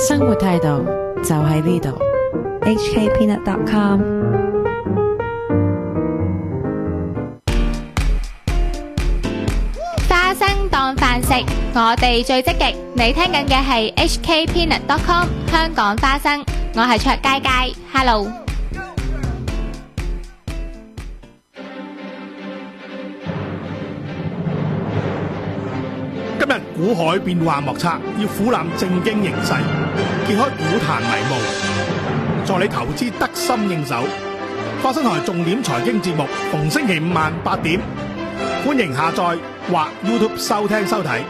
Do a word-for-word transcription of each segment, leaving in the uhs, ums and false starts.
生活態度就喺呢度。 H K peanut dot com。 花生當飯食，我哋最積極。你聽緊嘅係 H K peanut dot com 香港花生，我係卓佳佳 ，Hello。 今日股海變幻莫測，要俯瞰政經形勢，揭開股壇迷霧，助你投資得心應手。花生台重點財經節目，逢星期五晚八點，歡迎下載或 YouTube 收聽收睇。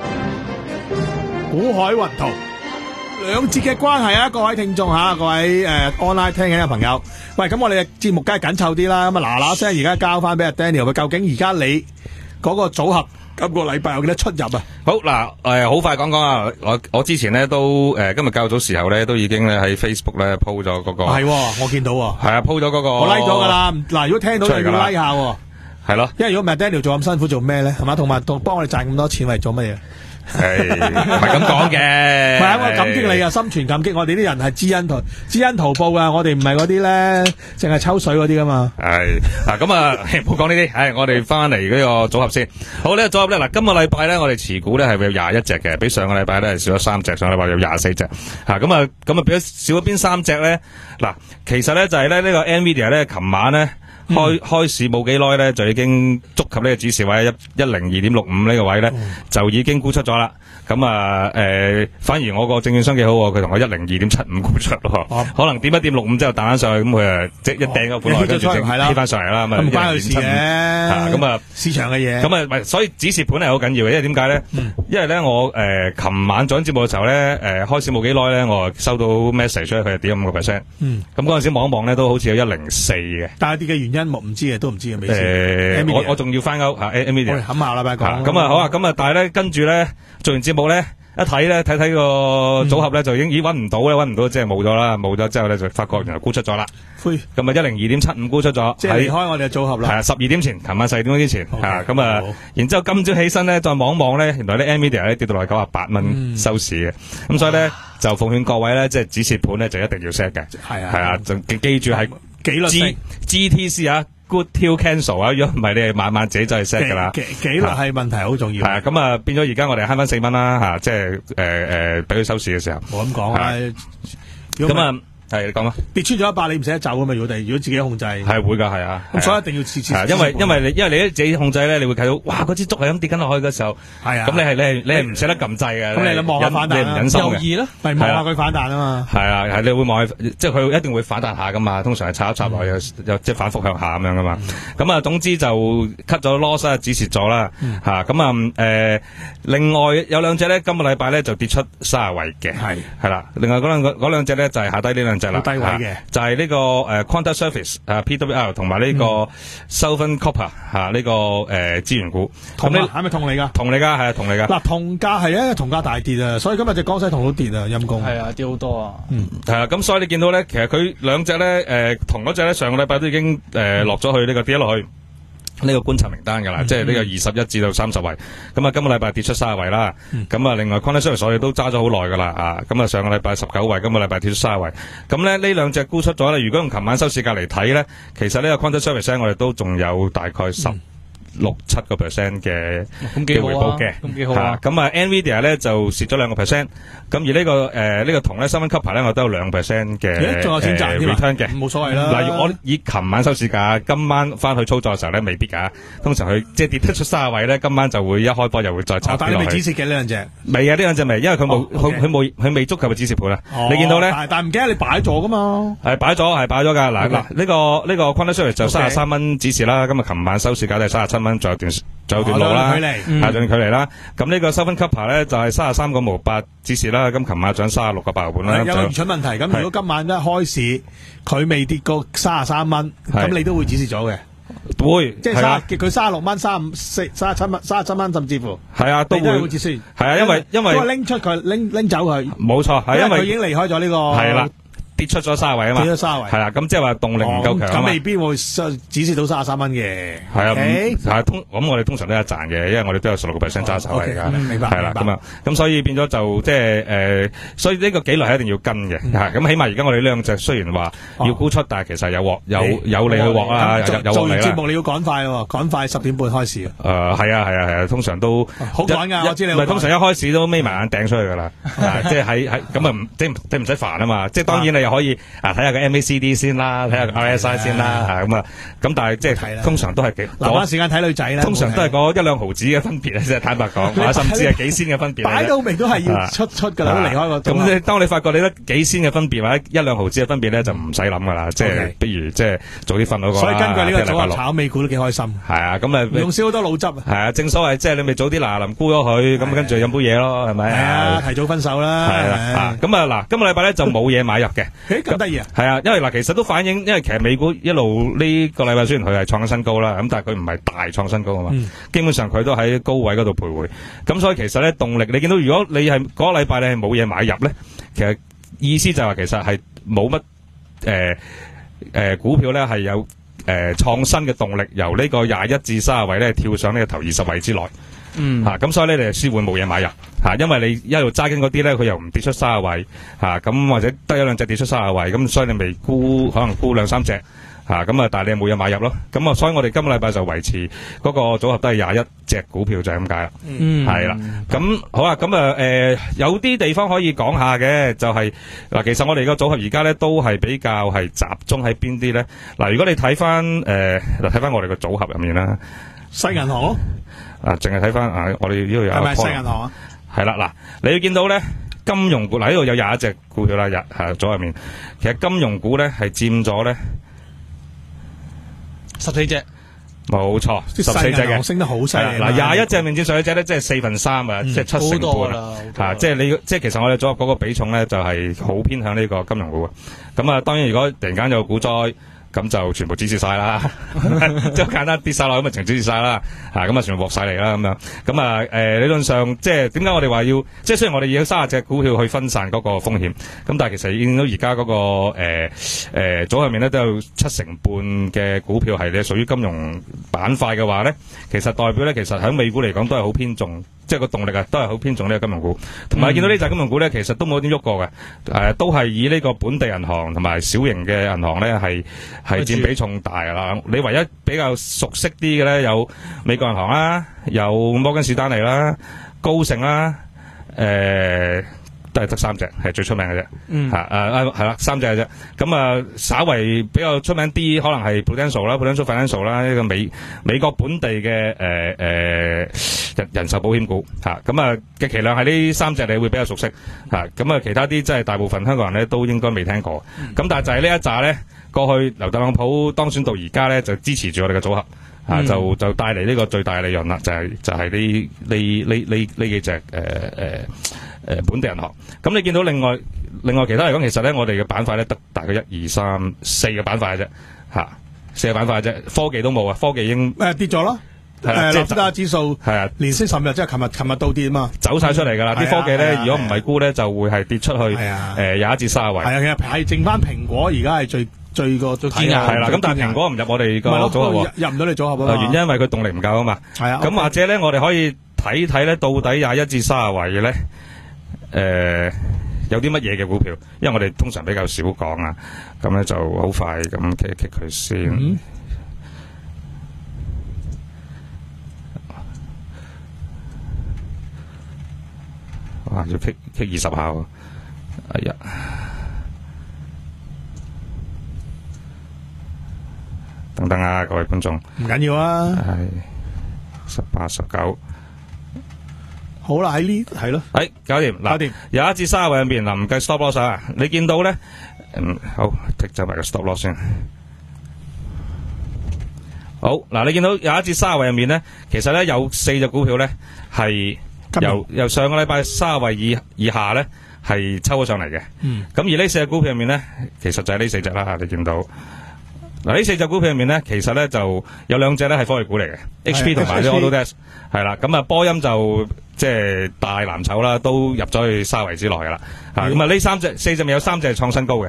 股海雲圖兩節嘅關係啊，各位聽眾吓，各位誒、呃、online 聽緊嘅朋友，喂，咁我哋嘅節目梗係緊湊啲啦，咁啊嗱嗱聲而家交翻俾阿 Daniel， 究竟而家你嗰個組合？今個禮拜有幾多出入啊？ 好嗱，誒，好快講講啊！我我之前咧都誒，今日較早時候咧都已經咧喺 Facebook 咧 po 咗嗰個係，我見到係啊 po 咗嗰個我 like 咗噶啦。嗱，如果聽到就要 like 下， 係咯。 因為如果唔係 Daniel 做咁辛苦做咩咧？係嘛，同埋幫幫我哋賺咁多錢為做乜嘢？ 係唔係咁講嘅？ 唔係啊，我感激你啊，心存感激。我哋啲人係知恩圖知恩圖報噶，我哋唔係嗰啲咧，淨係抽水嗰啲噶嘛。 係嗱，咁啊，唔好講呢啲。係我哋翻嚟呢個組合先。好呢個組合咧，嗱，今個禮拜咧，我哋持股咧係會有廿一隻嘅，比上個禮拜咧係少咗三隻，上個禮拜有廿四隻。吓咁啊，咁啊，比咗少咗邊三隻咧？嗱，其實咧就係咧呢個 Nvidia 咧，琴晚咧。開開市冇幾耐咧，就已經觸及呢個指示位一一零二點六五呢個位咧，就已經沽出咗啦。咁啊，誒，反而我個證券商幾好，佢同我一零二點七五沽出咯。可能點一點六五之後彈翻上去，咁佢啊即一掟個本來跟住升跌翻上嚟啦。咁啊， 唔關佢事嘅。 咁啊， 市場嘅嘢。 咁啊，咪所以指示盤係好緊要嘅，因為點解咧？因為咧我誒琴晚做緊節目嘅時候咧，誒開市冇幾耐咧，我收到 message 出嚟，佢係跌咗五個 percent。嗯。咁嗰陣時望一望咧，都好似有一零四嘅。 但係跌嘅原因唔知嘅，都唔知嘅，未知。誒，我我仲要翻歐吓 Nvidia。 冚下啦，拜講。 咁啊好啊，咁啊，但係咧跟住咧做完節目咧，一睇咧睇睇個組合咧，就已經咦搵唔到咧，搵唔到即係冇咗啦，冇咗之後咧就發覺原來沽出咗啦。灰。咁啊一零二點七五沽出咗。 即係離開我哋嘅組合啦。 係啊，十二點前，琴晚十二點鐘之前吓，咁啊，然之後今朝起身咧，再望一望咧，原來咧 Nvidia 咧跌到落九十八蚊收市嘅，咁所以咧就奉勸各位咧，即係指示盤咧就一定要 set 嘅。係啊。係啊，就記住係紀律性 G T C 啊。Good till cancel 啊！如果唔係，你係晚晚自己再 set 噶啦。 紀紀律係問題好重要。 係啊，咁啊變咗而家我哋慳翻四蚊啦吓，即係誒誒俾佢收市嘅時候。 冇咁講啊！ 咁啊。係你講啊， 跌穿咗一百你唔捨得走啊嘛！如果哋如果自己控制， 係會噶，係啊。 咁所以一定要次次。 因為因為你因為你自己控制咧，你會睇到哇嗰支竹係咁跌緊落去嘅時候，係啊。咁你係你係你係唔捨得撳掣嘅。咁你望下反彈，你唔忍心嘅。猶豫咯，咪望下佢反彈啊嘛。係啊，係你會望，即係佢一定會反彈下噶嘛。通常係插一插落去，又即係反覆向下咁樣噶嘛。咁啊，總之就 cut 咗 loss 啊，止蝕咗啦。吓咁啊，誒，另外有兩隻咧，今個禮拜咧就跌出卅位嘅。係係啦，另外嗰兩個嗰兩隻咧就係下低呢兩隻啦。低位嘅。就係呢個誒 Quanta Service 誒 P W R 同埋呢個 Southern Copper 吓呢個誒資源股， 銅啊係咪銅嚟噶？ 銅嚟噶係啊銅嚟噶。嗱銅價係啊銅價大跌啊，所以今日隻江西銅都跌啊陰公。係啊跌好多啊。嗯係啊，咁所以你見到咧，其實佢兩隻咧誒銅嗰隻咧上個禮拜都已經誒落咗去呢個跌咗落去。呢個觀察名單噶啦，嗯、即係呢個二十一至到三十位，咁啊今個禮拜跌出卅位啦，咁啊、嗯、另外 Quanta Service 我哋都揸咗好耐噶啦，啊咁啊上個禮拜十九位，今個禮拜跌出卅位，咁咧呢兩隻沽出咗咧，如果用琴晚收市價嚟睇咧，其實呢個 Quanta Service 我哋都仲有大概十。嗯六七個 percent 嘅嘅回報嘅， 咁幾好啊！ 咁啊 Nvidia 咧就蝕咗兩個 percent，咁而呢個誒呢個銅咧三蚊級牌咧我都有兩 percent 嘅， 仲有錢賺 return 嘅， 冇所謂啦。 例如我以琴晚收市價，今晚翻去操作嘅時候咧未必㗎，通常佢即係跌得出卅位咧，今晚就會一開波又會再插跌落去。但係你未止蝕嘅呢兩隻？未啊，呢兩隻未，因為佢冇佢佢冇佢未足夠嘅止蝕盤啊。你見到咧？ 但係唔記得你擺咗㗎嘛？ 係擺咗係擺咗㗎。嗱嗱呢個呢個 Quanta Service 就三十三蚊止蝕啦，咁啊琴晚收市價都係三十七蚊，仲有段。仲有段路啦，係段距離啦。咁呢個收分 Copper 咧就係三十三個毛八止蝕啦。咁琴晚漲三十六個八毫半啦。 有個愚蠢問題，咁如果今晚一開市佢未跌過三十三蚊，咁你都會止蝕咗嘅。 會， 即係三佢三十六蚊、三十四、三十七蚊、三十七蚊，甚至乎係啊，都會止蝕。 係啊，因為因為拎出佢拎拎走佢， 冇錯，係因為佢已經離開咗呢個係啦。 跌出咗卅位啊嘛， 跌咗卅位， 係啦，咁即係話動力唔夠強啊嘛， 咁未必會指示到三十三蚊嘅， 係啊，係通，咁我哋通常都有賺嘅，因為我哋都有十六個 percent 揸手嚟噶， 明白， 係啦，咁啊，咁所以變咗就即係誒，所以呢個紀律係一定要跟嘅，吓，咁起碼而家我哋呢兩隻雖然話要沽出，但係其實有獲有有利去獲啦，有有獲利啦。做完節目你要趕快喎，趕快十點半開始。誒，係啊係啊係啊，通常都好趕噶，我知你。 唔係通常一開始都眯埋眼掟出去噶啦，即係喺喺咁啊唔即係即係唔使煩啊嘛，即係當然你又可以啊睇下個 M A C D 先啦，睇下個 R S I 先啦，咁啊咁但係即係通常都係幾留翻時間睇女仔啦。 通常都係嗰一兩毫子嘅分別啊，即係坦白講，或者甚至係幾仙嘅分別。 擺到明都係要出出噶啦，都離開個。 咁即係當你發覺你得幾仙嘅分別或者一兩毫子嘅分別咧，就唔使諗噶啦，即係不如即係早啲瞓嗰個。 所以根據呢個組合炒美股都幾開心。 係啊，咁啊用少好多腦汁啊。 係啊，正所謂即係你咪早啲嗱臨沽咗佢，咁跟住飲杯嘢咯，係咪？ 係啊，提早分手啦。 係啊，咁啊嗱，今個禮拜咧就冇嘢買入嘅。 誒，咁得意啊！ 係啊，因為嗱，其實都反映，因為其實美股一路呢個禮拜雖然佢係創新高啦，咁但係佢唔係大創新高啊嘛，嗯、基本上佢都喺高位嗰度徘徊。咁所以其實咧動力，你見到如果你係嗰個禮拜你係冇嘢買入咧，其實意思就係話其實係冇乜誒誒股票咧係有誒創、呃、新嘅動力，由呢個廿一至三十位咧跳上呢個頭二十位之內。嗯，吓咁、啊、所以咧，你係先會冇嘢買入吓、啊，因為你一路揸緊嗰啲咧，佢又唔跌出三十位吓，咁、啊、或者得一兩隻跌出三十位，咁所以你未沽，可能沽兩三隻吓，咁啊，但係你冇嘢買入咯，咁啊，所以我哋今個禮拜就維持嗰個組合都係廿一隻股票就係咁解啦，嗯，係啦，咁好啊，咁啊，誒、呃，有啲地方可以講下嘅，就係、是、嗱，其實我哋個組合而家咧都係比較係集中喺邊啲咧，嗱，如果你睇翻誒，嗱睇翻我哋個組合入面啦， 西銀行咯。 啊，淨係睇翻啊！我哋呢度有係咪西銀行啊？ 係啦，嗱，你要見到咧，金融股嗱呢度有廿一隻股票啦，日係組入面，其實金融股咧係佔咗咧十四隻， 冇錯，十四隻嘅， 升得好犀利。 嗱，廿一隻面佔十四隻咧，即係四分三啊，即係七成半啊，吓，即係你即係其實我哋組合嗰個比重咧就係好偏向呢個金融股嘅。咁啊，當然如果突然間有股災，咁就全部止蝕晒啦，即係簡單跌晒落咁啊，全止蝕晒啦，吓咁啊，全部獲晒嚟啦咁樣。咁啊，誒，理論上即係點解我哋話要，即係雖然我哋要三十隻股票去分散嗰個風險，咁但係其實見到而家嗰個誒誒組合面咧都有七成半嘅股票係咧屬於金融板塊嘅話咧，其實代表咧其實喺美股嚟講都係好偏重。即係個動力啊，都係好偏重呢個金融股，同埋見到呢隻金融股咧，其實都冇點喐過嘅，誒、呃，都係以呢個本地銀行同埋小型嘅銀行咧，係係佔比重大啦。你唯一比較熟悉啲嘅咧，有美國銀行啦，有摩根士丹利啦，高盛啦，誒、呃。都係得三隻係最出名嘅啫，嗯，吓誒係啦，三隻嘅啫。咁啊，稍為比較出名啲，可能係 Prudential 啦 ，Prudential Financial 啦，呢個美美國本地嘅誒誒人人壽保險股吓。咁啊嘅期量係呢三隻你會比較熟悉吓。咁啊，其他啲真係大部分香港人咧都應該未聽過。咁、嗯、但係就係呢一紮咧，過去由特朗普當選到而家咧，就支持住我哋嘅組合。啊，就就帶嚟呢個最大嘅利潤啦，就係、是、就係呢呢呢呢呢幾隻誒誒誒本地銀行。咁你見到另外另外其他嚟講，其實咧我哋嘅板塊咧得大概一二三四個板塊嘅啫，吓四個板塊嘅啫，科技都冇啊，科技已經誒、呃、跌咗咯。係啦，即係納斯達克指數係啊，連升十日，即係琴日琴日倒跌啊嘛，走晒出嚟噶啦。啲、嗯、科技咧，如果唔係沽咧，就會係跌出去。係啊，誒廿一至卅位。係啊，其實係剩翻蘋果，而家係最最個最堅硬。係啦，咁但係蘋果唔入我哋個組合，入唔到你組合啊嘛。原因因為佢動力唔夠啊嘛。係啊。咁或者咧，我哋可以睇睇咧，到底廿一至卅位嘅咧，誒、呃、有啲乜嘢嘅股票？因為我哋通常比較少講啊，咁咧就好快咁傾一傾佢先。嗯哇！要 kick kick 二十下喎，哎呀，等等啊，各位觀眾，唔緊要啊，係十八、十九，好啦，喺呢係咯，係搞掂，搞掂，有一至三位入面嗱，唔計 stop loss 啊，你見到咧，嗯，好剔走埋個 stop loss 先，好嗱，你見到有一至三位入面咧，其實咧有四隻股票咧係。由由上個禮拜三十位以以下咧，係抽咗上嚟嘅。嗯。咁而呢四隻股票入面咧，其實就係呢四隻啦。你見到嗱，呢四隻股票入面咧，其實咧就有兩隻咧係科技股嚟嘅 ，H P 同埋啲 Autodesk 係啦。咁啊，波音就即係大藍籌啦，都入咗去三十位之內噶啦。啊，咁啊，呢三隻四隻咪有三隻係創新高嘅。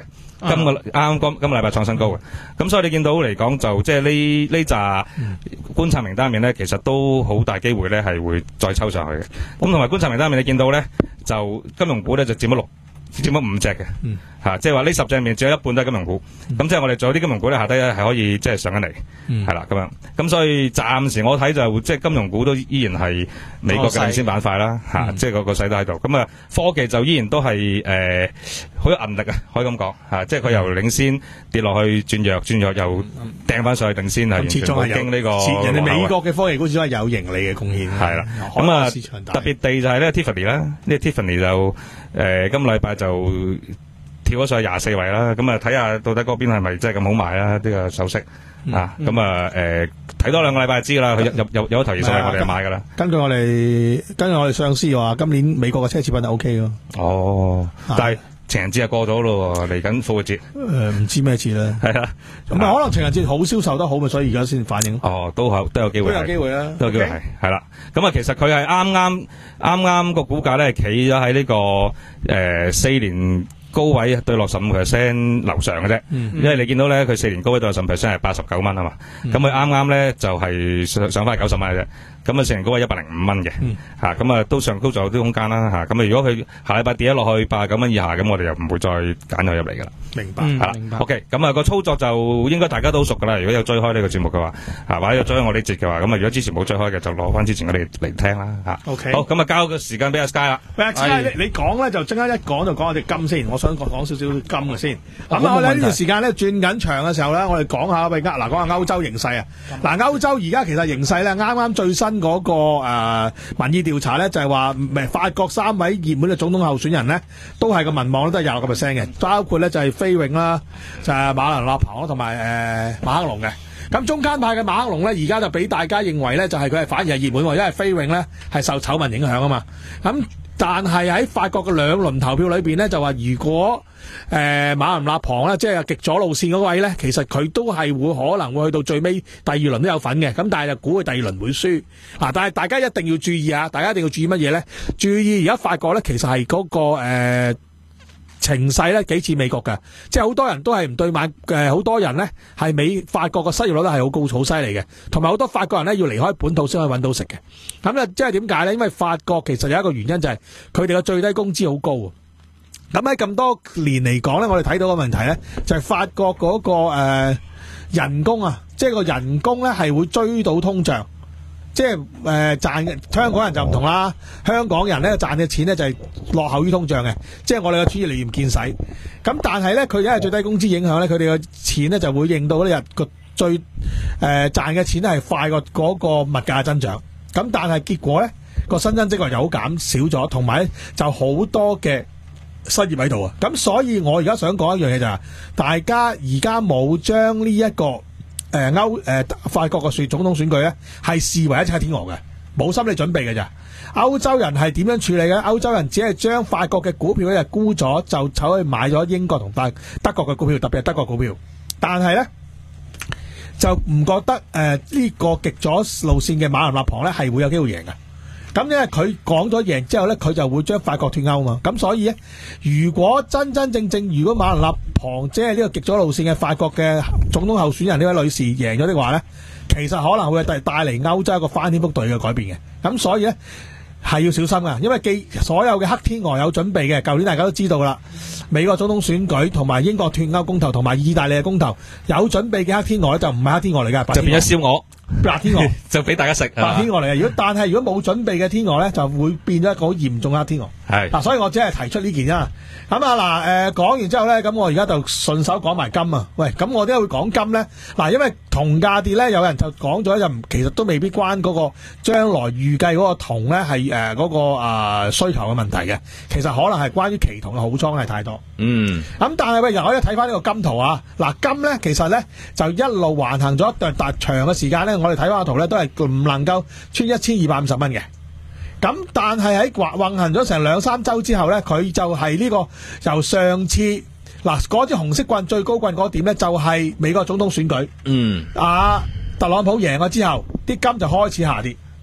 今個啱啱今今個禮拜創新高嘅。咁所以你見到嚟講就即係呢呢紮觀察名單入面咧，其實都好大機會咧係會再抽上去嘅。咁同埋觀察名單入面你見到咧，就金融股咧就佔咗六。佔咗五隻嘅，吓、嗯啊，即係話呢十隻入面只有一半都係金融股，咁、嗯、即係我哋仲有啲金融股咧下低咧係可以即係上緊嚟，係啦咁樣，咁所以暫時我睇就即係金融股都依然係美國嘅領先板塊啦，吓、啊嗯，即係個個勢都喺度，咁啊科技就依然都係誒好有韌力啊，可以咁講吓，即係佢由領先跌落去轉弱，轉弱又掟翻上去領先係完全冇經呢個， 人哋美國嘅科技股始終係有盈利嘅貢獻，係啦， 咁啊特別地就係呢 Tiffany 啦，呢 Tiffany 就。誒、呃，今個禮拜就跳咗上去廿四位啦，咁啊睇下到底嗰邊係咪真係咁好賣啦？呢、這個首飾、嗯、啊，咁、嗯、啊誒，睇多兩個禮拜就知噶啦，佢有有有一頭二十位我哋就買噶啦。 根據我哋根據我哋上司話，今年美國嘅奢侈品係 O K 咯。 哦，啊、但係情人節就過咗咯，嚟緊復活節。誒、 呃，唔知咩節咧？係啊，咁啊可能情人節好銷售得好咪，所以而家先反應。 哦，都好都有機會， 都有機會啦， 都有機會係係啦。咁啊，其實佢係啱啱啱啱個股價咧，企咗喺呢個誒四、呃、年高位對落十五 percent 樓上嘅啫。嗯嗯、因為你見到咧，佢四年高位對落十五 percent 係八十九蚊啊嘛。咁佢啱啱咧就係、是、上上翻九十蚊嘅啫。咁啊，四年高位一百零五蚊嘅，吓咁啊，都上高仲有啲空間啦，吓咁啊，如果佢下禮拜跌咗落去八十九蚊以下，咁我哋又唔會再揀佢入嚟噶啦。 明白， 係啦、嗯。OK，咁啊個操作就應該大家都好熟噶啦。如果有追開呢個節目嘅話，吓或者有追開我呢節嘅話，咁啊如果之前冇追開嘅，就攞翻之前我哋嚟聽啦，吓。 OK， 好，咁啊交個時間俾阿 Sky 啦。 喂，阿 Sky，你你講咧就即刻一講就講我哋金先，我想講講少少金嘅先。咁啊，我哋呢段時間咧轉緊場嘅時候咧，我哋講下喂，嗱講下歐洲形勢啊。嗱，歐洲而家其實形勢咧，啱啱最新嗰、那個誒。誒，民意調查咧就係話，誒，法國三位熱門嘅總統候選人呢，都係個民望都係廿六個 percent 嘅，包括咧就係菲永啦，就係馬林勒龐同埋誒馬克龍嘅。咁中間派嘅馬克龍咧，而家就俾大家認為咧，就係佢係反而係熱門，因為菲永咧係受醜聞影響啊嘛。咁但係喺法國嘅兩輪投票裏邊咧，就話如果誒、呃、馬林勒龐咧，即係極左路線嗰位咧，其實佢都係會可能會去到最尾第二輪都有份嘅。咁但係就估佢第二輪會輸啊！但係大家一定要注意啊！大家一定要注意乜嘢咧？注意而家法國咧，其實係嗰、那個誒、呃、情勢咧幾似美國嘅，即係好多人都係唔對買誒，好、呃、多人咧係美法國嘅失業率都係好高好犀利嘅，同埋好多法國人咧要離開本土先可以揾到食嘅。咁咧即係點解咧？因為法國其實有一個原因就係佢哋嘅最低工資好高。咁喺咁多年嚟講咧，我哋睇到個問題咧，就係、是、法國嗰、那個誒、呃、人工啊，即係個人工咧係會追到通脹，即係誒賺嘅香港人就唔同啦，香港人咧賺嘅錢咧就係落後於通脹嘅，即係我哋嘅錢越嚟越唔見使。咁但係咧，佢因為最低工資影響咧，佢哋嘅錢咧就會令到呢日個最誒賺嘅錢係快過嗰個物價增長。咁但係結果咧個新增職位又減少咗，同埋就好多嘅失業喺度啊！咁所以我而家想講一樣嘢就係，大家而家冇將呢一個誒歐誒法國嘅選總統選舉咧，係視為一隻天鵝嘅，冇心理準備嘅咋。歐洲人係點樣處理嘅？歐洲人只係將法國嘅股票咧沽咗，就走去買咗英國同德德國嘅股票，特別係德國股票。但係咧就唔覺得誒呢、呃這個極左路線嘅馬林勒龐咧係會有機會贏嘅。咁因為佢講咗贏之後咧，佢就會將法國脫歐嘛。咁所以咧，如果真真正正如果馬林勒龐即係呢個極左路線嘅法國嘅總統候選人呢位女士贏咗的話咧，其實可能會帶帶嚟歐洲一個翻天覆地嘅改變嘅。咁所以咧係要小心噶，因為既所有嘅黑天鵝有準備嘅，舊年大家都知道啦，美國總統選舉同埋英國脫歐公投同埋意大利嘅公投有準備嘅黑天鵝咧，就唔係黑天鵝嚟噶， 就變咗燒鵝。 白天鵝就俾大家食， 白天鵝嚟嘅。如果但係如果冇準備嘅天鵝咧，就會變咗一個好嚴重嘅黑天鵝。係嗱、啊，所以我只係提出呢件啊。咁啊嗱，誒講完之後咧，咁我而家就順手講埋金啊。喂，咁我點解會講金咧？嗱，因為銅價跌咧，有人就講咗就其實都未必關嗰個將來預計嗰個銅咧係誒嗰個啊、呃、需求嘅問題嘅。其實可能係關於期銅嘅好倉係太多。嗯。咁但係喂，又可以睇翻呢個金圖啊。嗱，金咧其實咧就一路橫行咗一段大長嘅時間咧。我哋睇翻個圖咧，都係唔能夠穿一千二百五十蚊嘅。咁但係喺橫行咗成兩三周之後咧，佢就係呢個由上次嗱嗰支紅色棍最高棍嗰點咧，就係美國總統選舉。嗯，啊特朗普贏咗之後，啲金就開始下跌。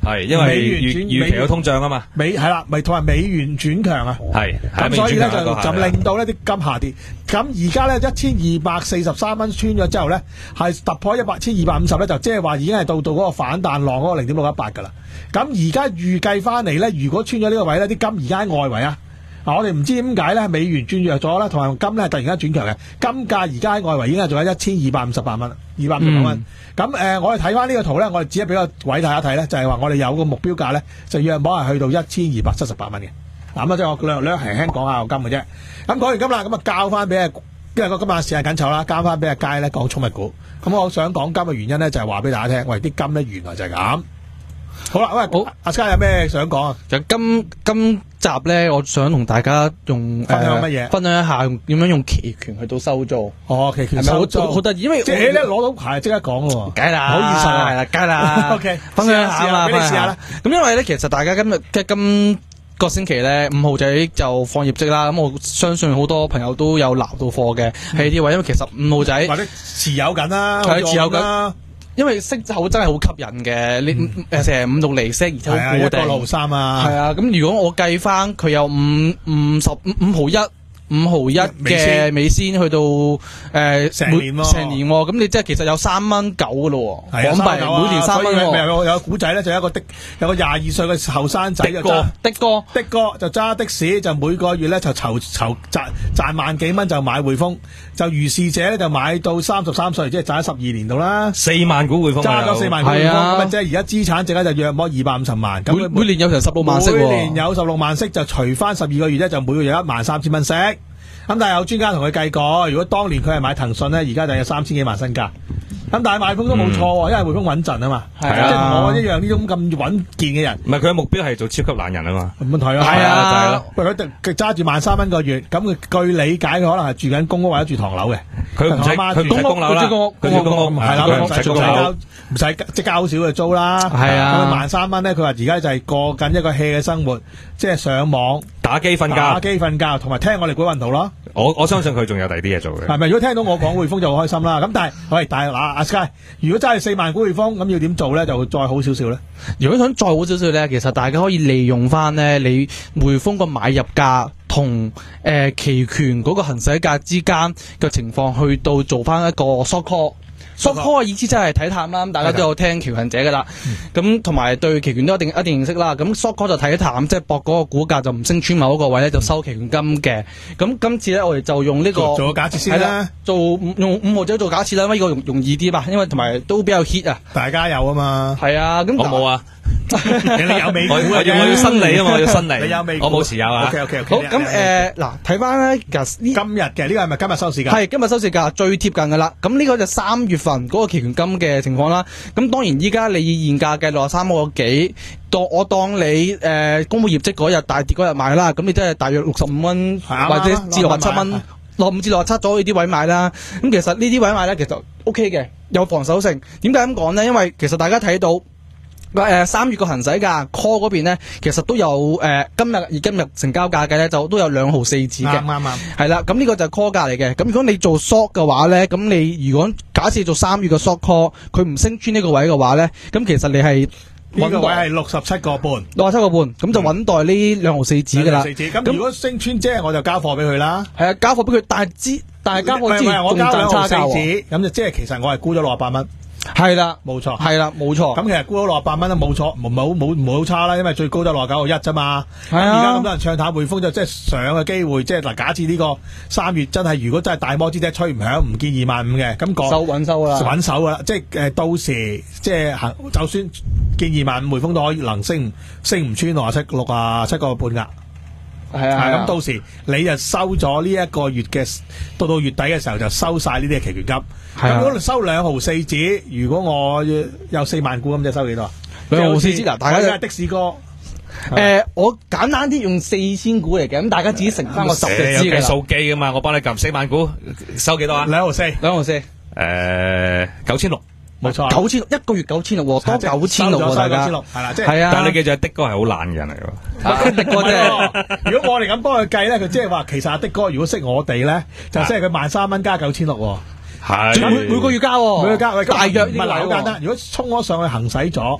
係因為預預期有通脹啊嘛， 美係啦，咪同埋美元轉強啊， 係咁所以咧就就令到呢啲金下跌。咁而家咧一千二百四十三蚊穿咗之後咧，係突破一百千二百五十咧，就即係話已經係到到嗰個反彈浪嗰個零點六一八噶啦。咁而家預計翻嚟咧，如果穿咗呢個位咧，啲金而家喺外圍啊。嗱，我哋唔知點解咧，美元轉弱咗啦，同埋金咧係突然間轉強嘅，金價而家喺外圍已經係做緊一千二百五十八蚊，二百五十九蚊。咁誒、嗯呃，我哋睇翻呢個圖咧，我哋只係俾個位睇一睇咧，就係、是、話我哋有個目標價咧，就約莫係去到一千二百七十八蚊嘅。嗱，咁啊，即係我略略輕輕講下個金嘅啫。咁講完金啦，咁啊交翻俾阿，因為個今日時間緊湊啦，交翻俾阿佳咧講寵物股。咁我想講金嘅原因咧，就係話俾大家聽，喂，啲金咧原來就係咁。好啦，喂，好，阿 Sky 有咩想講啊？ 就今今集咧，我想同大家用分享乜嘢、呃？ 分享一下點樣用期權去到收租。 哦，期權收租好得意，因為即係咧攞到牌即刻講咯。 梗係啦， 好現實啊， 係啦，梗係啦。 O K， 分享一下啦， 俾你試下啦。 咁因為咧，其實大家今日即係今個星期咧，五號仔就放業績啦。咁我相信好多朋友都有拿到貨嘅喺呢啲位，因為其實五號仔或者持有緊啦， 係持有緊。因為息口真係好吸引嘅，你誒成日五六厘息，而且好固定。 六毫三啊， 係啊，咁如果我計翻佢有五五十五五毫一。五毫一嘅尾先去到誒成年喎， 成年喎，咁你即係其實有三蚊九嘅咯喎，港幣每年三蚊喎。 有有古仔咧，就有一個的有個廿二歲嘅後生仔就揸的哥的哥就揸的士，就每個月咧就籌籌賺賺萬幾蚊就買匯豐，就如是者咧就買到三十三歲，即係賺咗十二年度啦。 四萬股匯豐揸咗四萬股匯豐，咁啊即係而家資產值咧就約莫二百五十萬。 每每年有成十六萬息， 每年有十六萬息就除翻十二個月咧，就每個月有一萬三千蚊息。咁但係有專家同佢計過，如果當年佢係買騰訊咧，而家就有三千幾萬身家。咁但係買匯豐都冇錯，因為匯豐穩陣啊嘛，即係同我一樣呢種咁穩健嘅人。 唔係佢嘅目標係做超級懶人啊嘛。 咁問題啊，係啊，佢佢揸住萬三蚊個月，咁佢據理解佢可能係住緊公屋或者住唐樓嘅。 佢唔使佢唔使供樓啦，佢住公屋係啦， 佢唔使供樓， 唔使即係交少嘅租啦。 係啊， 萬三蚊咧，佢話而家就係過緊一個 hea 嘅生活，即係上網打機瞓覺， 打機瞓覺，同埋聽我哋股運圖咯。 我我相信佢仲有第二啲嘢做嘅。 係咪？如果聽到我講匯豐就好開心啦。咁但係，喂，但係嗱，阿 Sky，如果真係四萬股匯豐，咁要點做咧？就會再好少少咧。 如果想再好少少咧，其實大家可以利用翻咧，你匯豐個買入價同誒期權嗰個行使價之間嘅情況，去到做翻一個 short call。short call 嘅意思真係睇淡啦，大家都有聽期權者噶啦，咁同埋對期權都一定一定認識啦。咁 short call 就睇淡，即係博嗰個股價就唔升穿某一個位咧，就收期權金嘅。咁今次咧，我哋就用呢、這個做個假設先啦， 做用五號仔做假設啦，因為呢個容容易啲吧，因為同埋都比較 hit 啊。 大家有啊嘛， 係啊，咁我冇啊。 你有美股我要我要新利啊嘛，我要新利。 你有美股， 我冇持有啊。 OK OK OK。 好咁誒，嗱睇翻咧，今日嘅呢個係咪今日收市價？ 係今日收市價最貼近噶啦。咁呢個就三月份嗰個期權金嘅情況啦。咁當然依家你以現價計六十三個幾，當我當你誒、呃、公布業績嗰日大跌嗰日買啦，咁你都係大約六十五蚊或者至六十七蚊，六十五至六十七咗呢啲位買啦。咁其實呢啲位買咧，其實 O K 嘅，有防守性。點解咁講咧？因為其實大家睇到。誒，三月個行使價 call 嗰邊咧，其實都有誒、呃，今日而今日成交價計咧，就都有兩毫四紙嘅， 啱啱啱， 係啦，咁呢個就係 call 價嚟嘅。咁如果你做 short 嘅話咧，咁你如果假設做三月嘅 short call，佢唔升穿呢個位嘅話咧，咁其實你係呢個位係六十七個半， 六十七個半，咁就穩待呢兩毫四紙噶啦。 咁如果升穿即係我就交貨俾佢啦。 係啊，交貨俾佢，但係知但係交貨之前我交兩毫四紙， 咁就即係其實我係沽咗六十八蚊。 係啦， 冇錯， 係啦，冇錯。 咁其實沽咗六十八蚊都冇錯，冇冇冇冇好差啦，因為最高都六十九個一啫嘛。咁而家咁多人唱淡匯豐，就即係上嘅機會，即係嗱，假設呢個三月真係如果真係大摩之笛吹唔響，唔見二萬五嘅，咁講收穩收啦， 穩手噶啦，即係誒到時即係行，就算見二萬五，匯豐都可以能升升唔穿六十七六啊七個半額。 係啊， 咁到時你就收咗呢一個月嘅，到到月底嘅時候就收晒呢啲嘅期權金。咁如果收兩毫四紙，如果我有四萬股咁，就收幾多啊？ 兩毫四紙嗱，大家係的士哥。 誒，我簡單啲用四千股嚟嘅，咁大家自己乘翻個十嘅資嘅啦。 數機噶嘛，我幫你撳四萬股，收幾多啊？ 兩毫四， 兩毫四。 誒，九千六。 冇錯， 九千六一個月九千六，多九千六喎，大家係啦，即係。 係啊， 但係你記住，的哥係好懶嘅人嚟㗎。 的哥啫， 如果我哋咁幫佢計咧，佢即係話其實阿的哥如果識我哋咧，就即係佢萬三蚊加九千六喎。 係。 每每個月加， 每個月加， 大約唔係嗱，好簡單。如果衝咗上去行使咗，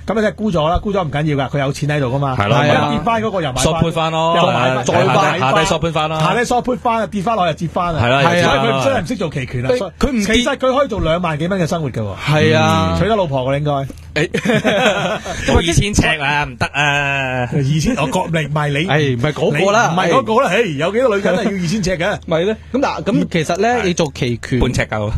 咁你即係沽咗啦，沽咗唔緊要噶，佢有錢喺度噶嘛。 係咯， 跌翻嗰個又買翻， 索盤翻咯， 又買再買下低索盤翻啦， 下低索盤翻，跌翻落又跌翻啊。 係啦， 所以佢真係唔識做期權啊。 佢唔其實佢可以做兩萬幾蚊嘅生活噶。 係啊， 娶得老婆嘅應該。 咁二千尺啊，唔得啊！ 二千我國力唔係你， 係唔係嗰個啦？ 唔係嗰個啦。誒，有幾多女人係要二千尺嘅？ 咪咧？咁嗱，咁其實咧，你做期權半尺夠。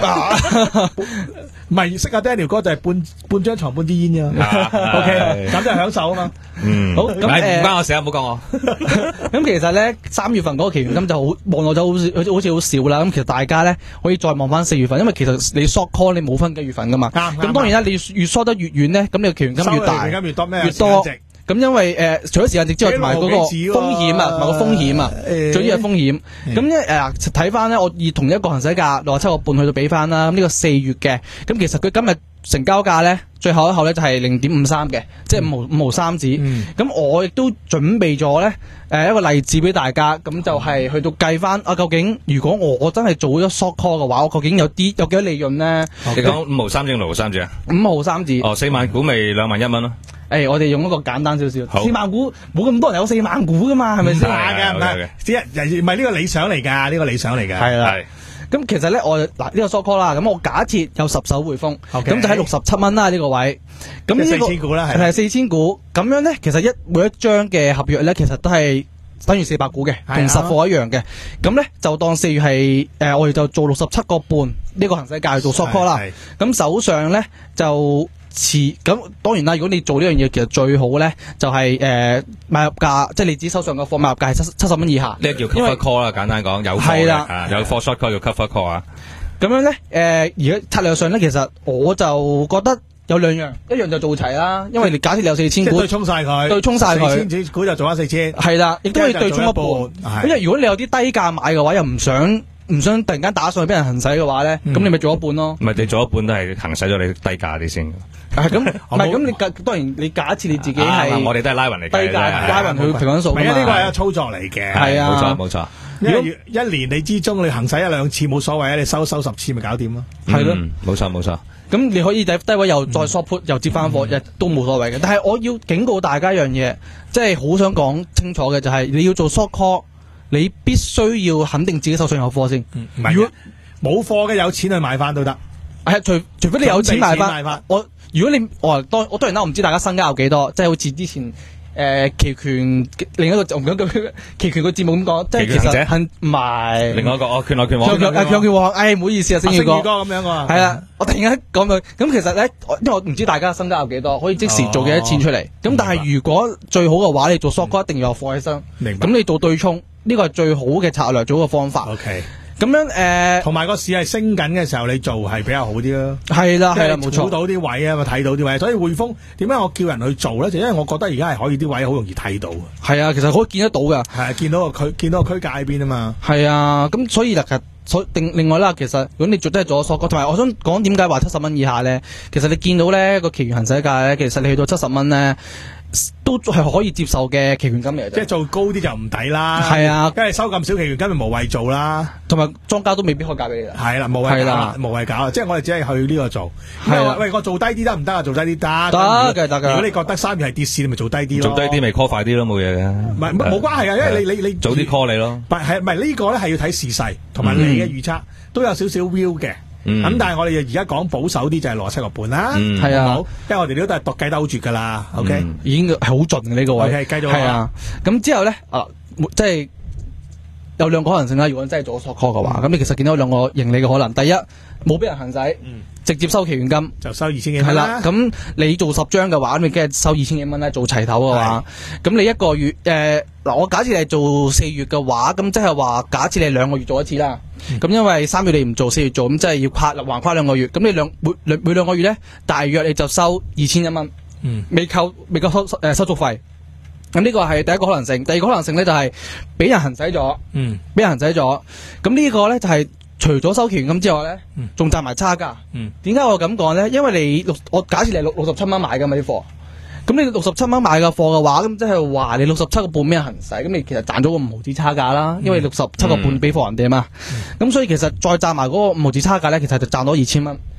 唔係識阿 Daniel 哥就係半半張床半支煙啫。O K，咁就係享受啊嘛。 嗯，好咁誒，唔關我事啊，唔好講我。 咁其實咧，三月份嗰個期權金就好望落就好似好似好少啦。咁其實大家咧可以再望翻四月份，因為其實你 short call 你冇分幾月份噶嘛。咁當然啦，你越 short 得越遠咧，咁你期權金越大， 越多咩？ 越多。咁因為誒，除咗時間值之外，同埋嗰個風險啊，同埋個風險啊，最要係風險。咁咧誒，睇翻咧，我以同一個行使價六十七個半去到比翻啦。咁呢個四月嘅，咁其實佢今日成交價咧，最後一後咧就係零點五三嘅，即係五毫五毫三子。咁我亦都準備咗咧誒一個例子俾大家，咁就係去到計翻啊，究竟如果我真係做咗 short call 嘅話，我究竟有啲有幾多利潤咧？ 你講五毫三定六毫三子啊？ 五毫三子。 哦，四萬股咪兩萬一蚊咯。 誒，我哋用一個簡單少少，四萬股冇咁多人有四萬股噶嘛，係咪先？ 嘅，唔係，只係唔係呢個理想嚟㗎？呢個理想嚟㗎。 係啦。咁其實咧，我嗱呢個 short call 啦，咁我假設有十手匯豐，咁就喺六十七蚊啦呢個位。咁呢個四千股啦， 係四千股。咁樣咧，其實一每一張嘅合約咧，其實都係等於四百股嘅，同實貨一樣嘅。咁咧就當四月係誒，我哋就做六十七個半呢個行使價做 short call 啦。咁手上咧就。遲咁當然啦，如果你做呢樣嘢，其實最好咧就係、是、誒、呃、買入價，即係你自己手上嘅貨買入價係七七十蚊以下。 呢個叫 cover call 啦，簡單講有貨嘅，啊、有貨 short call 叫 cover call 啊。 咁樣咧誒，而、呃、家策略上咧，其實我就覺得有兩樣，一樣就做齊啦，因為你假設你有四千股， 對沖晒佢， 對沖晒佢， 四千股就做翻四千。係啦，亦都可以對沖一半。因為如果你有啲低價買嘅話，又唔想。唔想突然間打上去俾人行使嘅話咧，咁、嗯、你咪做一半咯。唔係你做一半都係行使咗你低價啲先。係咁，唔係咁你當然你假設你自己係、啊，我哋都係拉勻嚟計低價拉勻去平均數。唔係啊，呢個係一個操作嚟嘅。係啊，冇錯冇錯。因為一年你之中你行使一兩次冇所謂啊，你收收十次咪搞掂咯。係咯、嗯，冇錯冇錯。咁你可以低低位又再 short put、嗯、又接翻貨，嗯、都冇所謂嘅。但係我要警告大家一樣嘢，即係好想講清楚嘅就係、是、你要做 short call。你必須要肯定自己手上有貨先。嗯、如果冇貨嘅有錢去買翻都得。係除除非你有錢買翻。我如果你我當我當然啦，我唔知大家身家有幾多，即係好似之前誒、呃、期權另一個我唔講句期權個節目咁講，即係其實係唔係另外一個哦，權內權王。權權權權王，哎唔好意思啊，星宇哥。星宇哥咁樣啊。係啦，我突然間講句，咁其實咧，因為我唔知大家身家有幾多，可以即時做幾多錢出嚟。咁、哦、但係如果最好嘅話，你做 short call 一定要有貨喺身。明白。咁你做對沖。呢個係最好嘅策略，最好嘅方法。OK，咁樣誒，同埋個市係升緊嘅時候，你做係比較好啲咯。係啦，係啦，冇錯。估到啲位啊，咪睇到啲位。所以匯豐點解我叫人去做咧？就因為我覺得而家係可以啲位好容易睇到。係啊，其實可以見得到噶。係啊，見到個區，見到個區界喺邊啊嘛。係啊，咁所以其實所另另外啦，其實如果你做得係做咗 short，同埋我想講點解話七十蚊以下咧？其實你見到咧個期權行使價咧，其實你去到七十蚊咧。都係可以接受嘅期權金嚟，即係做高啲就唔抵啦。係啊，梗係收咁少期權金咪無謂做啦。同埋莊家都未必可以價俾你啦。係啦，無謂搞，無謂搞。即係我哋只係去呢個做。係喂，我做低啲得唔得啊？做低啲得。得嘅，得嘅。如果你覺得三月係跌市，你咪做低啲咯。做低啲咪 call 快啲咯，冇嘢嘅。唔係冇關係啊，因為你你你早啲 call 你咯。唔係唔係呢個咧係要睇時勢同埋你嘅預測都有少少 view 嘅。咁、嗯、但係我哋而家講保守啲就係六十七個半啦，係、嗯、啊，因為我哋都都係度計得好絕噶啦 ，OK，、嗯、已經係好盡嘅呢個位 ，OK， 繼續係啊。咁之後咧，啊，即係有兩個可能性啦。如果真係做 short call 嘅話，咁、嗯、你其實見到兩個盈利嘅可能。第一，冇俾人行使、嗯，直接收期權金就收二千幾蚊啦。咁你做十張嘅話，咁你梗係收二千幾蚊啦。做齊頭嘅話，咁你一個月誒嗱、呃，我假設你係做四月嘅話，咁即係話假設你兩個月做一次啦。咁、嗯、因為三月你唔做，四月做，咁即係要跨橫跨兩個月。咁你兩每兩每兩個月咧，大約你就收二千一蚊，未扣未扣收誒、呃、手續費。咁呢個係第一個可能性。第二個可能性咧就係俾人行使咗，嗯，俾人行使咗。咁呢個咧就係、是、除咗收期權金之外咧，仲賺埋差價。嗯，點解我咁講咧？因為你六我假設你係六六十七蚊買噶嘛啲貨。咁你六十七蚊買嘅貨嘅話，咁即係話你六十七個半俾人行使，咁你其實賺咗個五毫子差價啦，因為六十七個半俾貨人哋啊嘛。咁、嗯嗯、所以其實再賺埋嗰個五毫子差價咧，其實就賺到二千蚊。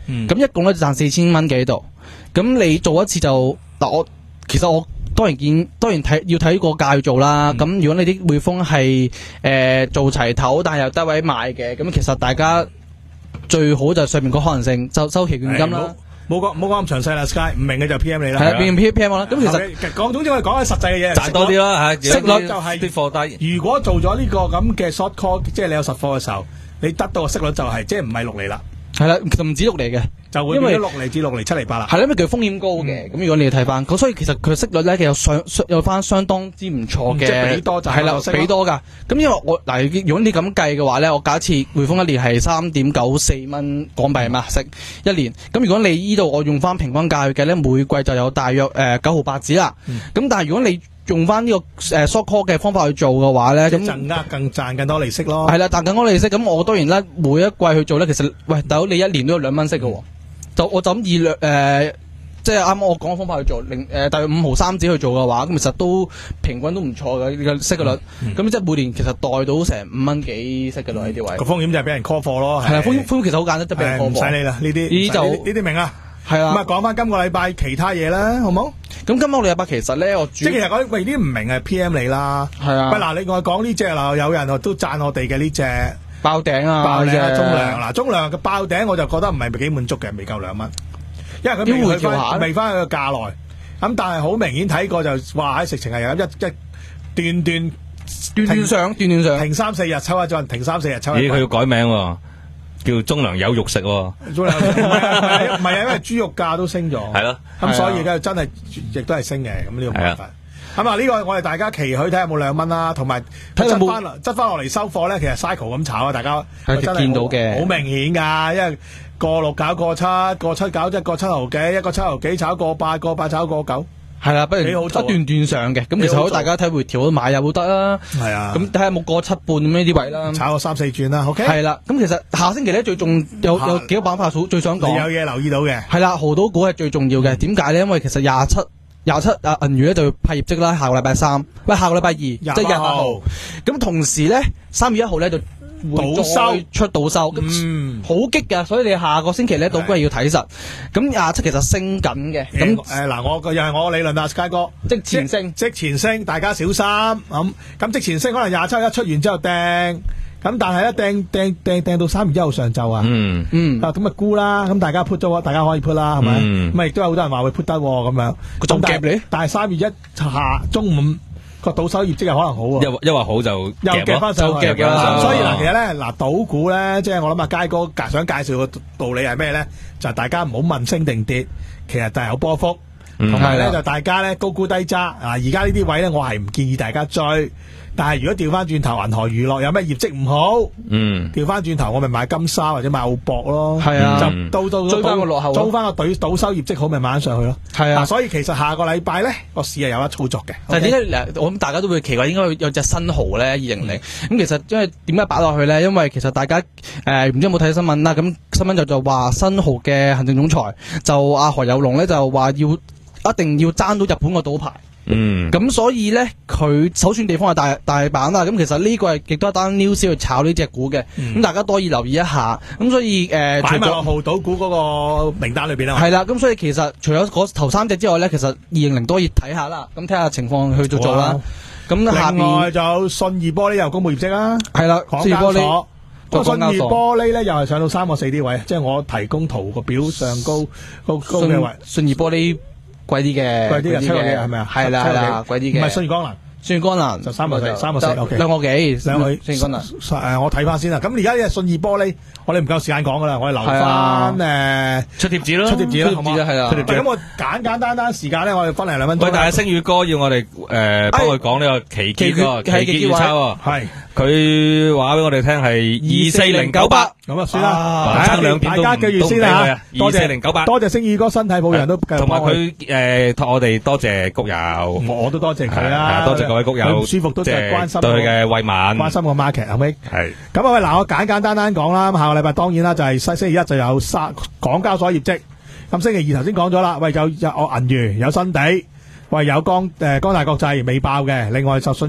咁、嗯、一共咧就賺四千蚊幾度。咁你做一次就嗱，我其實我當然見，當然睇要睇個價去做啦。咁、嗯、如果你啲匯豐係誒做齊頭，但係又低位買嘅，咁其實大家最好就上面個可能性就收期權金啦。 冇講冇講咁詳細啦 ，Sky 唔明嘅就 P M 你啦。 係啊 ，P M 我啦。咁其實講總之我哋講緊實際嘅嘢， 賺多啲啦嚇。 息率就係啲貨低。如果做咗呢個咁嘅 short call，即係你有實貨嘅時候，你得到嘅息率就係、是、即係唔係六厘啦。 係啦，就唔止六厘嘅， 就會變咗六厘至六厘七厘八啦。 係啦，因為佢風險高嘅。咁、嗯、如果你睇翻，咁所以其實佢息率咧，其實相有翻相當之唔錯嘅。即係俾多就係啦，俾多㗎。咁因為我嗱，如果你咁計嘅話咧，我假設匯豐一年係三點九四蚊港幣嘛息一年。咁如果你呢度我用翻平均價去計咧，每季就有大約誒九毫八子啦。咁、嗯、但係如果你用翻呢個誒 short call 嘅方法去做嘅話咧，咁更加更賺更多利息咯。 係啦，賺更多利息。咁我當然咧，每一季去做咧，其實喂，大佬你一年都有兩蚊息嘅、嗯，就我就咁以兩誒，即係啱啱我講嘅方法去做，零誒、呃、大約五毫三子去做嘅話，咁其實都平均都唔錯嘅呢個息嘅率。咁、嗯嗯、即係每年其實袋到成五蚊幾息嘅率呢啲位。個風險就係俾人 call 貨咯。係啊， 風險風險其實好簡單，即係俾人 call 貨。 唔使理啦，呢啲呢啲就呢啲明啊。係啊，咁啊講翻今個禮拜其他嘢啦，好冇？ 咁今個禮拜其實咧，我即係其實講喂啲唔明係 P M 你啦。係啊。喂嗱，另外講呢隻嗱，有人都讚我哋嘅呢隻爆頂啊， 爆頂啊，中糧嗱，中糧嘅爆頂我就覺得唔係幾滿足嘅，未夠兩蚊，因為佢未去翻未翻去個價內。咁但係好明顯睇過就話喺直情係有一一段段段段上段段上停三四日抽一陣，停三四日抽一。 咦？佢要改名喎。叫中糧有肉食喎、哦， 中糧唔係唔係啊，因為豬肉價都升咗， 係咯， 咁所以而家真係亦都係升嘅，咁呢個冇辦法。咁啊呢個我哋大家期許睇下有冇兩蚊啦，同埋執翻執翻落嚟收貨咧，其實 cycle 咁炒啊，大家係見到嘅， 好明顯㗎，因為個六搞個七，個七搞一個七毫幾，一個七毫幾炒個八，個八炒個九。 係啦，不如一段段上嘅，咁其實大家睇回調都買又得啦。係啊，咁睇下有冇過七半咁呢啲位啦， 炒個三四轉啦。OK。係啦，咁其實下星期咧最重有有幾個板塊最想講。 你有嘢留意到嘅。係啦，濠賭股係最重要嘅。點解咧？因為其實廿七廿七啊銀娛咧就要派業績啦，下個禮拜三，喂下個禮拜二，即係廿八號。咁同時咧三月一號咧就。 倒收出倒收，嗯，好激噶，所以你下個星期咧，倒股係要睇實。咁廿七其實升緊嘅，咁誒嗱，我又係我理論啊，Sky 哥， 即前升， 即前升，大家小心咁。咁即前升可能廿七一出完之後掟，咁但係咧掟掟掟掟到三月一號上晝啊，嗯嗯，啊咁啊沽啦，咁大家 put 咗，大家可以 put 啦，係咪？咁啊亦都有好多人話會 put 得咁樣， 仲夾你， 但係三月一下中午。個賭收業績又可能好喎， 一一話好就又夾翻上去，所以嗱，其實咧嗱，賭股咧，即係我諗阿佳哥想介紹個道理係咩咧？就係大家唔好問升定跌，其實就係有波幅，同埋咧就大家咧高沽低揸啊！而家呢啲位咧，我係唔建議大家追。但係如果調翻轉頭，銀河娛樂有咩業績唔好，嗯，調翻轉頭我咪買金沙或者買澳博咯，係啊，就到到追翻個落後， 租翻個隊賭收業績好咪買翻上去咯，係啊，所以其實下個禮拜咧個市係有得操作嘅。 但係點解我諗大家都會奇怪，應該有隻新豪咧二零零咁，其實因為點解擺落去咧？因為其實大家誒唔、呃、知有冇睇新聞啦？咁新聞就就話新豪嘅行政總裁就阿何有龍咧就話要一定要爭到日本個賭牌。嗯，咁所以咧，佢首選地方係大大阪啦。咁其實呢個係亦都係單 news 去炒呢隻股嘅。咁、嗯、大家多以留意一下。咁所以誒， 擺埋落濠賭股嗰個名單裏邊啦。 係啦，咁所以其實除咗嗰頭三隻之外咧，其實二零零都可以睇下啦。咁睇下情況去做做啦。咁、啊、下邊另就信義玻璃又公布業績啦。 係啦，信義玻璃。 信義玻璃咧又係上到三個四啲位，即、就、係、是、我提供圖個表上高高高嘅位。 信義玻璃。貴啲嘅， 貴啲嘅，七個幾係咪啊？ 係啦係啦，貴啲嘅。 唔係信義光能， 信義光能就三個四，三個四，OK。 兩個幾，兩個信義光能。 誒，我睇翻先啦。咁而家呢信義玻璃，我哋唔夠時間講噶啦，我哋留翻誒出貼紙咯， 出貼紙啦， 出貼紙係啦。 咁我簡簡單單時間咧，我哋分嚟兩分鐘。 喂，但係星宇哥要我哋誒幫佢講呢個期結喎，期結預測喎，係。佢話俾我哋聽係二四零九八， 咁啊算啦，差兩點都唔都唔俾佢啊！二四零九八，多謝星宇哥身體保養都同埋佢誒託我哋多謝谷友， 我都多謝佢啦， 多謝各位谷友， 唔舒服都即係關心對佢嘅慰問， 關心個 market 係咪？係咁啊喂，嗱我簡簡單單講啦，下個禮拜當然啦就係星期一就有三港交所業績，咁星期二頭先講咗啦，喂有有我銀娛有新地。喂，有光誒光大國際未爆嘅，另外就信譽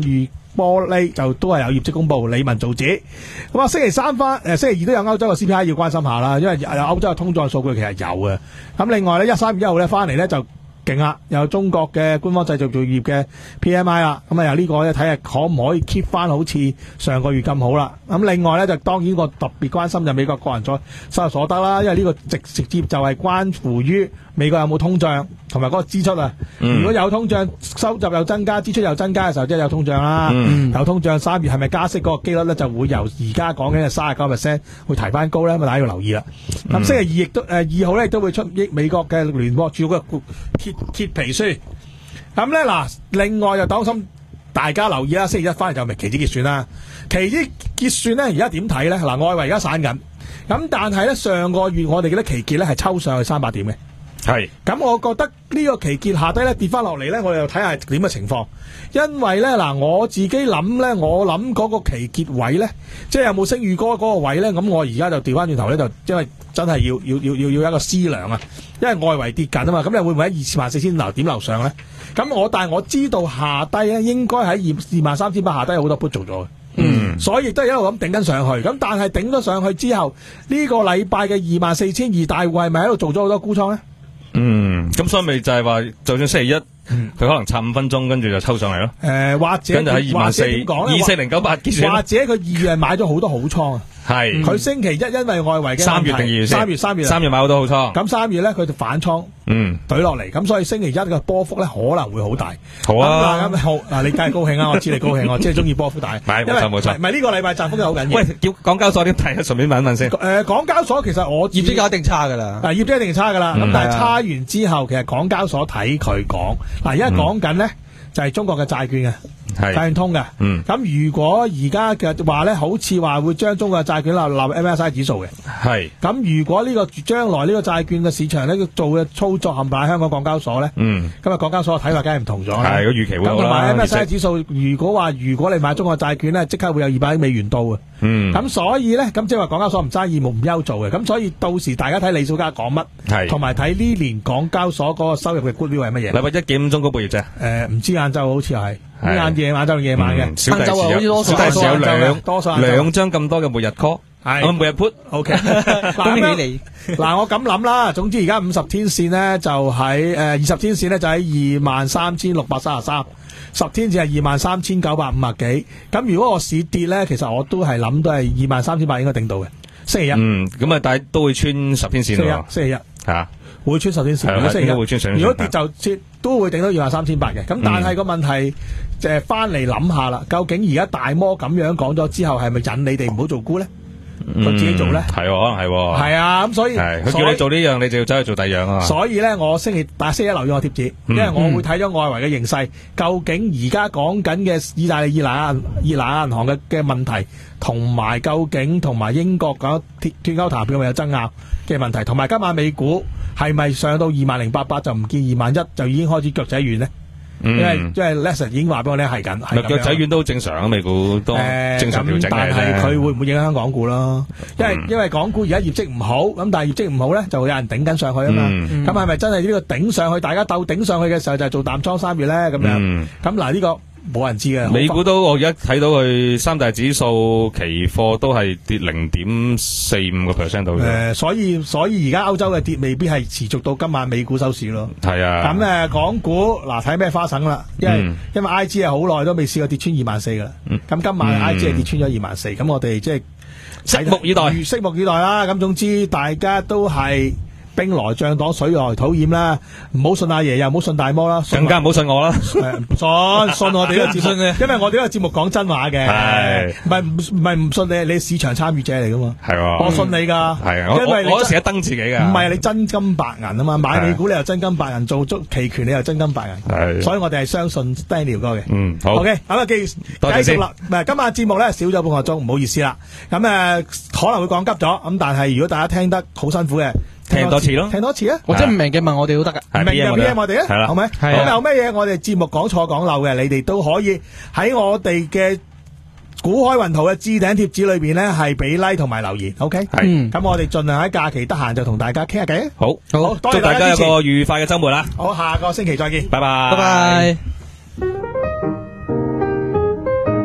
玻璃就都係有業績公布，理文造紙。咁啊，星期三翻誒星期二都有歐洲嘅 C P I 要關心下啦，因為有歐洲嘅通脹數據其實有嘅。咁另外咧，一三月一號咧翻嚟咧就勁啦，有中國嘅官方製造業嘅 P M I 啦，咁啊由呢個咧睇下可唔可以 keep 翻好似上個月咁好啦。咁另外咧就當然個特別關心就美國個人所收入所得啦，因為呢個直直接就係關乎於美國有冇通脹同埋嗰個支出啊。嗯、如果有通脹，收入又增加，支出又增加嘅時候，即係有通脹啦。嗯、有通脹，三月係咪加息嗰個機率咧就會由而家講緊嘅三十九 percent 會提翻高咧？咁大家要留意啦。咁、嗯、星期二亦都誒二號咧亦都會出益美國嘅聯邦儲局嘅揭揭皮書。咁咧嗱，另外就當心大家留意啦，星期一翻嚟就咪期指結算啦。期指結算咧而家點睇咧？嗱，外圍而家散緊，咁但係咧上個月我哋嘅期結咧係抽上去三百點嘅。係，咁我覺得呢個期結下低咧跌翻落嚟咧，我哋又睇下點嘅情況。因為咧嗱，我自己諗咧，我諗嗰個期結位咧，即係有冇升預哥嗰個位咧，咁我而家就調翻轉頭咧，就因為真係要要要要要一個思量啊，因為外圍跌緊啊嘛，咁你會唔會喺二萬四千樓點樓上咧？咁我但係我知道下低咧，應該喺二二萬三千八下低有好多 put 做咗嘅。嗯，所以亦都係一路咁頂緊上去，咁但係頂咗上去之後，呢個禮拜嘅二萬四千二大戶係咪喺度做咗好多沽倉咧？ 嗯，咁所以咪就係話，就算星期一，佢、嗯、可能插五分鐘，跟住就抽上嚟咯。誒、呃，或者跟住喺二萬四，二四零九八結算， 或者佢二月買咗好多好倉啊。係，佢星期一因為外圍嘅三月定二月先， 三月三月三月買好多好倉， 咁三月咧佢就反倉，嗯，懟落嚟，咁所以星期一嘅波幅咧可能會好大。 好啊， 咁好嗱，你梗係高興啊，我知你高興，我即係中意波幅大。 係，冇錯冇錯。 唔係呢個禮拜窄幅又好緊要。 喂，叫港交所點睇啊？順便問一問先。 誒，港交所其實我業績一定差噶啦， 業績一定差噶啦。咁但係差完之後，其實港交所睇佢講，嗱，而家講緊咧就係中國嘅債券嘅。債券通嘅，咁、嗯、如果而家嘅話咧，好似話會將中國嘅債券納納 M S I 指數嘅，係，咁如果呢、這個將來呢個債券嘅市場咧做嘅操作冚唪唥喺香港港交所咧，嗯，今日港交所嘅睇法梗係唔同咗， 係個預期會好啦。咁同埋 M S I 指數，如果話如果你買中國債券咧，即刻會有二百億美元到嘅，嗯，咁所以咧，咁即係話港交所唔爭義務唔憂做嘅，咁所以到時大家睇李小加講乜，係，同埋睇呢年港交所嗰個收入嘅 goodwill 係乜嘢？ 禮拜一幾點鐘嗰個業績？誒、 呃，唔知晏晝好似係。晏夜晚就夜晚嘅， 小弟持有，小弟持有兩兩張咁多嘅每日 call， 係每日 put，OK。 恭喜你！嗱，我咁諗啦，總之而家五十天線咧就喺誒二十天線咧就喺二萬三千六百三十三，十天線係二萬三千九百五十幾。咁如果個市跌咧，其實我都係諗都係二萬三千八應該頂到嘅。星期一，嗯，咁啊，但係都會穿十天線咯。星期一，吓會穿十天線。如果星期一會穿上，如果跌就跌。都會頂到二萬三千八嘅，咁但係個問題就係翻嚟諗下啦，究竟而家大摩咁樣講咗之後，係咪引你哋唔好做沽咧？佢、嗯、自己做咧？係，可能係。係啊，咁所以佢叫你做呢樣，你就要走去做第二樣啊。 所以咧，我星期但星期一留意我貼紙，因為我會睇咗外圍嘅形勢，究竟而家講緊嘅意大利、意蘭、意蘭銀行嘅嘅問題，同埋究竟同埋英國講脱脱歐談判會有爭拗嘅問題，同埋今晚美股係咪上到二萬零八百就唔見二萬一就已經開始腳仔軟呢？嗯、因為因為 Lesson 已經話俾我聽係緊，係腳仔軟都正常啊，美股都正常調整嘅。 但係佢會唔會影響港股咯？因為、嗯、因為港股而家業績唔好，咁但係業績唔好咧，就會有人頂緊上去啊嘛。咁係咪真係呢個頂上去，大家鬥頂上去嘅時候就係做淡倉三月咧？咁樣咁嗱呢個。冇人知嘅， 美股都我而家睇到佢三大指數期貨都係跌零點四五個 percent 到嘅。 誒，所以所以而家歐洲嘅跌未必係持續到今晚美股收市咯。 係啊。 咁誒，港股嗱睇咩花神啦？因為、嗯、因為 I G 係好耐都未試過跌穿二萬四噶啦。咁、嗯、今晚 I G 係跌穿咗二萬四，咁我哋即係拭目以待， 拭目以待啦。咁總之大家都係。兵來將擋，水來土掩啦，唔好信阿爺，又唔好信大摩啦， 更加唔好信我啦。 信信我哋呢個節目，因為我哋呢個節目講真話嘅，係唔係唔係唔信你？你市場參與者嚟噶嘛？係，我信你噶，係啊，因為我成日登自己嘅，唔係你真金白銀啊嘛，買美股你又真金白銀，做足期權你又真金白銀，係，所以我哋係相信 Daniel 哥嘅。嗯，好 ，OK，咁啊，繼繼續啦。唔係今晚節目咧少咗半個鐘，唔好意思啦。咁誒可能會講急咗，咁但係如果大家聽得好辛苦嘅。 聽多次咯， 聽多次啊！ 或者唔明嘅問我哋都得噶， 唔明嘅 P M 我哋啊，係啦，好咪？咁有咩嘢我哋節目講錯講漏嘅，你哋都可以喺我哋嘅股海雲圖嘅置頂貼紙裏邊咧，係俾 like 同埋留言。OK，係，咁我哋盡量喺假期得閒就同大家傾下偈。好，好，多謝大家，祝大家有個愉快嘅周末啦！好，下個星期再見，拜拜，拜拜。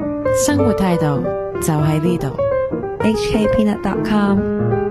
生活態度就喺呢度。 H K Peanut dot com